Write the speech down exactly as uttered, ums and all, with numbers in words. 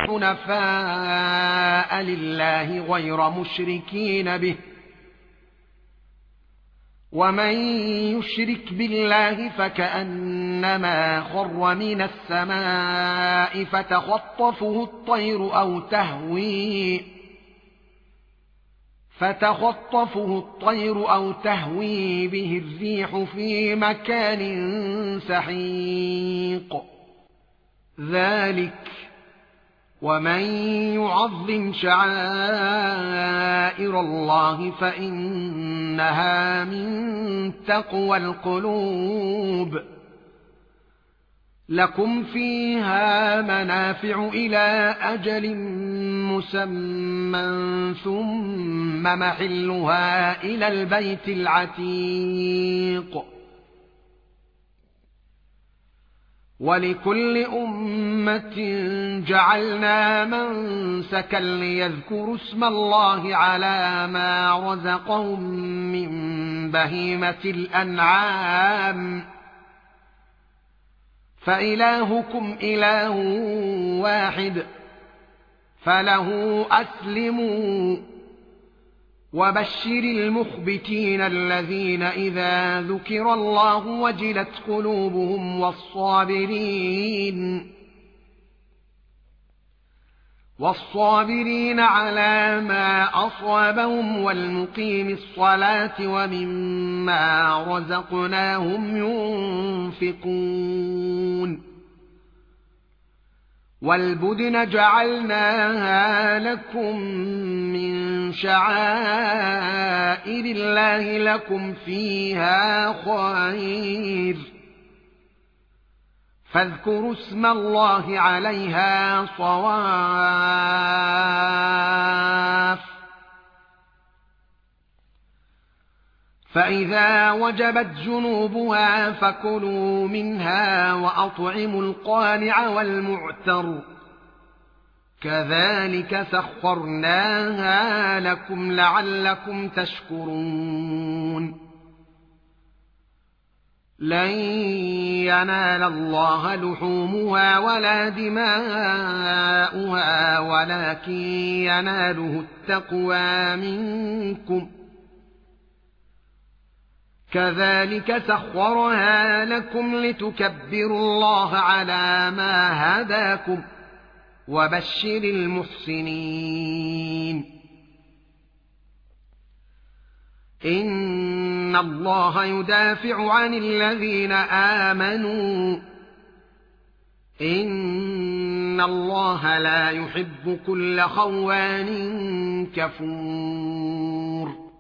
حنفاء لله غير مشركين به ومن يشرك بالله فكأنما خر من السماء فتخطفه الطير أو تهوي فتخطفه الطير أو تهوي به الريح في مكان سحيق ذلك ومن يعظم شعائر الله فإنها من تقوى القلوب لكم فيها منافع إلى أجل مسمى ثم محلها إلى البيت العتيق ولكل أمة جعلنا منسكا ليذكروا اسم الله على ما رزقهم من بهيمة الأنعام فإلهكم إله واحد فله أسلموا وبشر المخبتين الذين إذا ذكر الله وجلت قلوبهم والصابرين والصابرين على ما أصابهم والمقيم الصلاة ومما رزقناهم ينفقون والبدن جعلناها لكم من شعائر الله لكم فيها خير فاذكروا اسم الله عليها صواف فإذا وجبت جنوبها فكلوا منها وأطعموا القانع والمعتر كذلك سخرناها لكم لعلكم تشكرون لن ينال الله لحومها ولا دماؤها ولكن يناله التقوى منكم كذلك سخرها لكم لتكبروا الله على ما هداكم وبشر المحسنين إن الله يدافع عن الذين آمنوا إن الله لا يحب كل خوان كفور